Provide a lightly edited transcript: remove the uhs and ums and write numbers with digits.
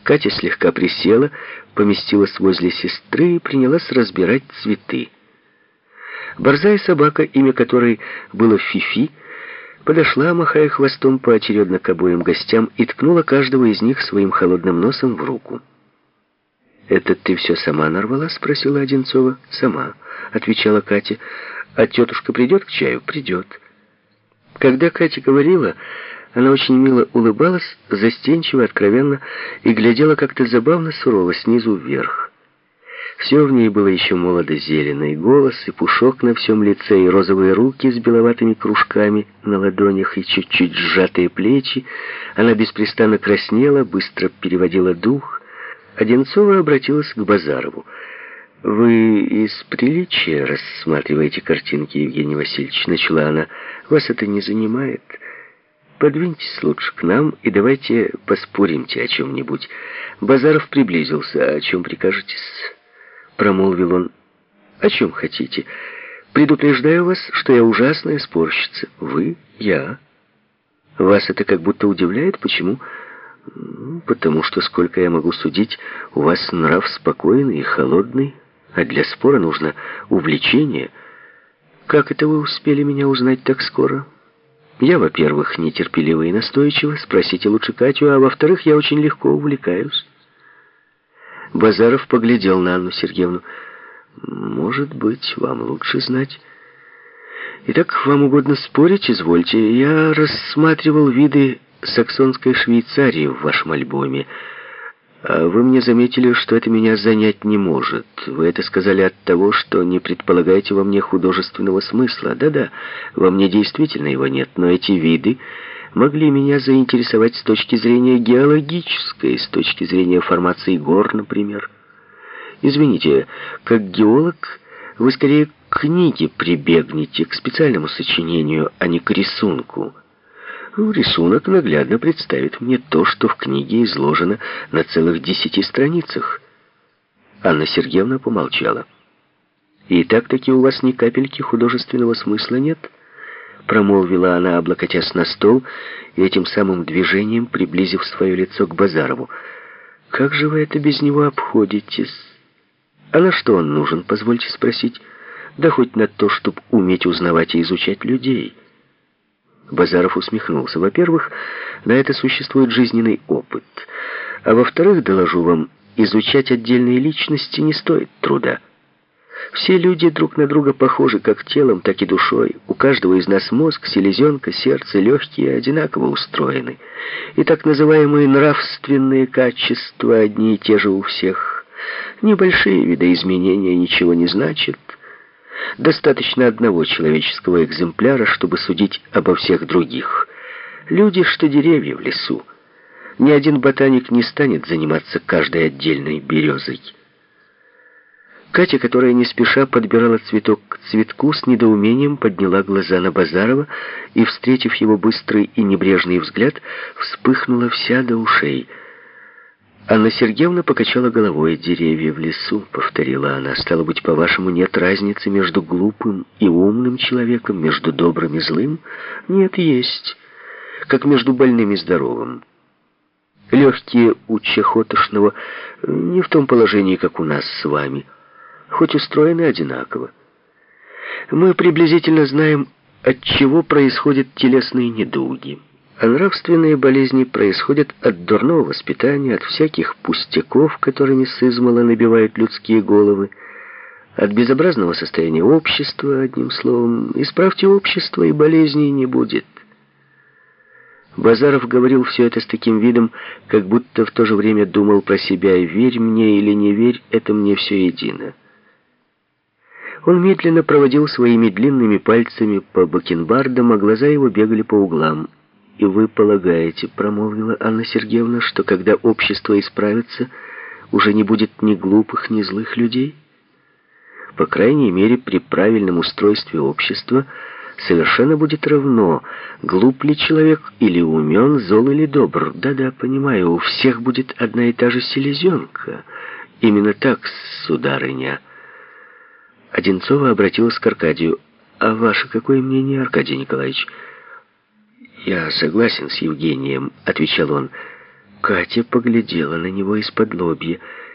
Катя слегка присела, поместилась возле сестры и принялась разбирать цветы. Борзая собака, имя которой было Фифи, подошла, махая хвостом поочередно к обоим гостям, и ткнула каждого из них своим холодным носом в руку. «Это ты все сама нарвала?» — спросила Одинцова. «Сама», — отвечала Катя. «А тетушка придет к чаю?» «Придет». Когда Катя говорила, она очень мило улыбалась, застенчиво, откровенно, и глядела как-то забавно сурово снизу вверх. Все в ней было еще молодо-зелено, и голос, и пушок на всем лице, и розовые руки с беловатыми кружками на ладонях, и чуть-чуть сжатые плечи. Она беспрестанно краснела, быстро переводила дух. Одинцова обратилась к Базарову. «Вы из приличия рассматриваете картинки, Евгений Васильевич?» — начала она. «Вас это не занимает? Подвиньтесь лучше к нам и давайте поспоримте о чем-нибудь». Базаров приблизился. «О чем прикажете-с?» — промолвил он. «О чем хотите? Предупреждаю вас, что я ужасная спорщица. Вы? Я? Вас это как будто удивляет? Почему?» «Потому что, сколько я могу судить, у вас нрав спокойный и холодный, а для спора нужно увлечение. Как это вы успели меня узнать так скоро? Я, во-первых, нетерпелива и настойчива, спросите лучше Катю, а во-вторых, я очень легко увлекаюсь». Базаров поглядел на Анну Сергеевну. «Может быть, вам лучше знать. Итак, вам угодно спорить, извольте. Я рассматривал виды саксонской Швейцарии в вашем альбоме. А вы мне заметили, что это меня занять не может. Вы это сказали от того, что не предполагаете во мне художественного смысла. Да-да, во мне действительно его нет, но эти виды могли меня заинтересовать с точки зрения геологической, с точки зрения формации гор, например. Извините, как геолог вы скорее к книге прибегнете, к специальному сочинению, а не к рисунку. Рисунок наглядно представит мне то, что в книге изложено на целых 10 страницах». Анна Сергеевна помолчала. «И так-таки у вас ни капельки художественного смысла нет?» Промолвила она, облокотясь на стол, и этим самым движением приблизив свое лицо к Базарову. «Как же вы это без него обходитесь? А на что он нужен, позвольте спросить? Да хоть на то, чтобы уметь узнавать и изучать людей». Базаров усмехнулся. «Во-первых, на это существует жизненный опыт. А во-вторых, доложу вам, изучать отдельные личности не стоит труда. Все люди друг на друга похожи как телом, так и душой. У каждого из нас мозг, селезенка, сердце, легкие одинаково устроены. И так называемые нравственные качества одни и те же у всех. Небольшие видоизменения ничего не значат. Достаточно одного человеческого экземпляра, чтобы судить обо всех других. Люди, что деревья в лесу. Ни один ботаник не станет заниматься каждой отдельной березой». Катя, которая не спеша подбирала цветок к цветку, с недоумением подняла глаза на Базарова и, встретив его быстрый и небрежный взгляд, вспыхнула вся до ушей. Анна Сергеевна покачала головой. «Деревья в лесу», — повторила она. «Стало быть, по-вашему, нет разницы между глупым и умным человеком, между добрым и злым?» «Нет, есть. Как между больным и здоровым. Легкие у чахотошного не в том положении, как у нас с вами, хоть устроены одинаково. Мы приблизительно знаем, от чего происходят телесные недуги. А нравственные болезни происходят от дурного воспитания, от всяких пустяков, которыми сызмала набивают людские головы, от безобразного состояния общества, одним словом. Исправьте общество, и болезней не будет». Базаров говорил все это с таким видом, как будто в то же время думал про себя: «Верь мне или не верь, это мне все едино». Он медленно проводил своими длинными пальцами по бакенбардам, а глаза его бегали по углам. «И вы полагаете, — промолвила Анна Сергеевна, — что когда общество исправится, уже не будет ни глупых, ни злых людей? По крайней мере, при правильном устройстве общества совершенно будет равно, глуп ли человек или умен, зол или добр. Да-да, понимаю, у всех будет одна и та же селезенка. Именно так, сударыня». Одинцова обратилась к Аркадию. «А ваше какое мнение, Аркадий Николаевич?» «Я согласен с Евгением», — отвечал он. Катя поглядела на него из-под лобья.